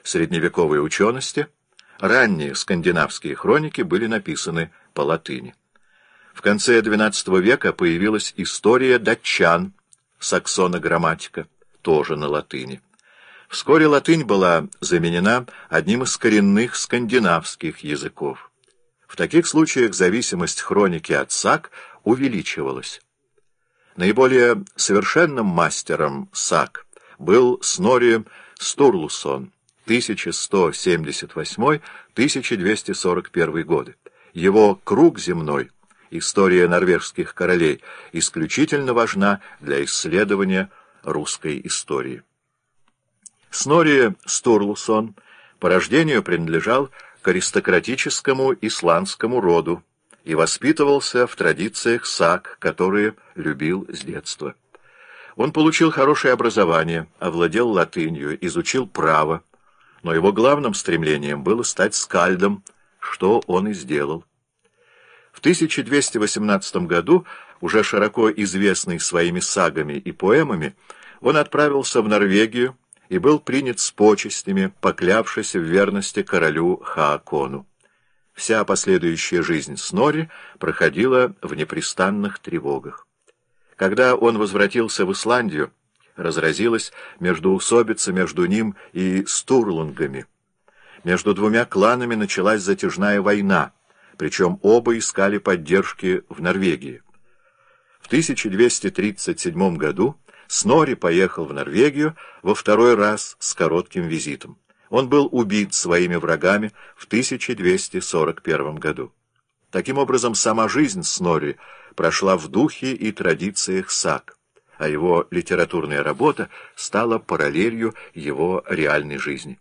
средневековой учености, ранние скандинавские хроники были написаны по латыни. В конце XII века появилась история датчан, саксона-грамматика, тоже на латыни. Вскоре латынь была заменена одним из коренных скандинавских языков. В таких случаях зависимость хроники от саг увеличивалась. Наиболее совершенным мастером саг был Снорри Стурлусон, 1178-1241 годы. Его «Круг земной», история норвежских королей, исключительно важна для исследования русской истории. Снорри Стурлусон по рождению принадлежал к аристократическому исландскому роду и воспитывался в традициях саг, которые любил с детства. Он получил хорошее образование, овладел латынью, изучил право, но его главным стремлением было стать скальдом, что он и сделал. В 1218 году, уже широко известный своими сагами и поэмами, он отправился в Норвегию и был принят с почестями, поклявшись в верности королю Хаакону. Вся последующая жизнь Снорри проходила в непрестанных тревогах. Когда он возвратился в Исландию, разразилась междоусобица между ним и стурлунгами. Между двумя кланами началась затяжная война, причем оба искали поддержки в Норвегии. В 1237 году Снорри поехал в Норвегию во второй раз с коротким визитом. Он был убит своими врагами в 1241 году. Таким образом, сама жизнь Снорри прошла в духе и традициях саг, а его литературная работа стала параллелью его реальной жизни.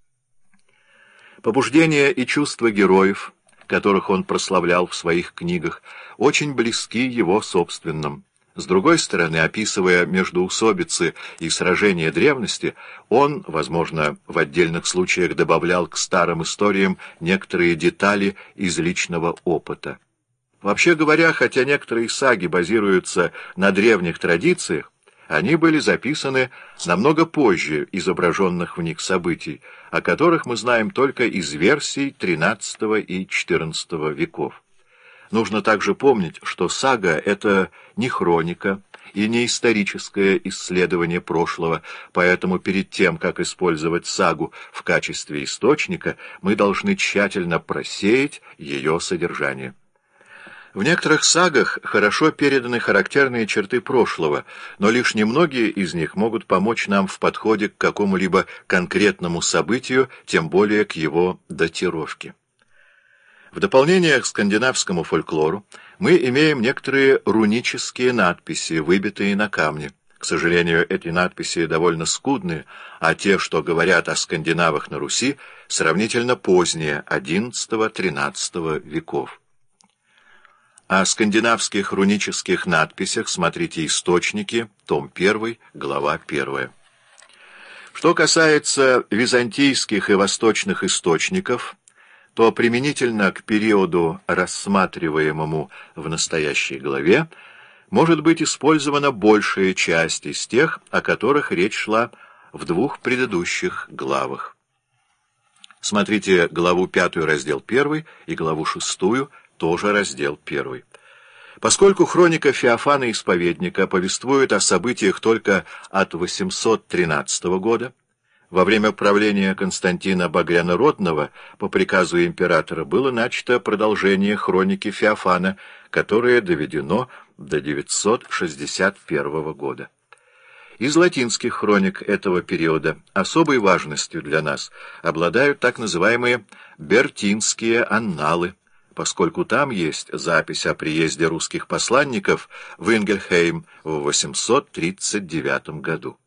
Побуждения и чувства героев, которых он прославлял в своих книгах, очень близки его собственным. С другой стороны, описывая междоусобицы и сражения древности, он, возможно, в отдельных случаях добавлял к старым историям некоторые детали из личного опыта. Вообще говоря, хотя некоторые саги базируются на древних традициях, они были записаны намного позже изображенных в них событий, о которых мы знаем только из версий XIII и XIV веков. Нужно также помнить, что сага — это не хроника и не историческое исследование прошлого, поэтому перед тем, как использовать сагу в качестве источника, мы должны тщательно просеять ее содержание. В некоторых сагах хорошо переданы характерные черты прошлого, но лишь немногие из них могут помочь нам в подходе к какому-либо конкретному событию, тем более к его датировке. В дополнение к скандинавскому фольклору мы имеем некоторые рунические надписи, выбитые на камне. К сожалению, эти надписи довольно скудные, а те, что говорят о скандинавах на Руси, сравнительно поздние, XI-XIII веков. О скандинавских рунических надписях смотрите «Источники», том 1, глава 1. Что касается византийских и восточных источников, то применительно к периоду, рассматриваемому в настоящей главе, может быть использована большая часть из тех, о которых речь шла в двух предыдущих главах. Смотрите главу 5, раздел 1, и главу 6, тоже раздел 1. Поскольку хроника Феофана Исповедника повествует о событиях только от 813 года, во время правления Константина Багрянородного по приказу императора было начато продолжение хроники Феофана, которое доведено до 961 года. Из латинских хроник этого периода особой важностью для нас обладают так называемые «бертинские анналы», поскольку там есть запись о приезде русских посланников в Ингельхейм в 839 году.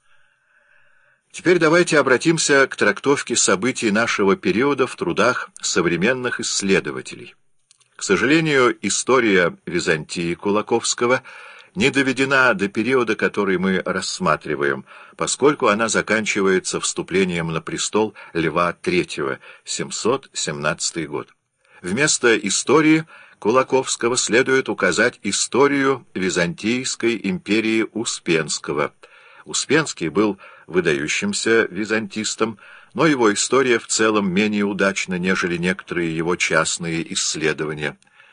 Теперь давайте обратимся к трактовке событий нашего периода в трудах современных исследователей. К сожалению, история Византии Кулаковского не доведена до периода, который мы рассматриваем, поскольку она заканчивается вступлением на престол Льва III, 717 год. Вместо истории Кулаковского следует указать историю Византийской империи Успенского. Успенский был выдающимся византистом, но его история в целом менее удачна, нежели некоторые его частные исследования.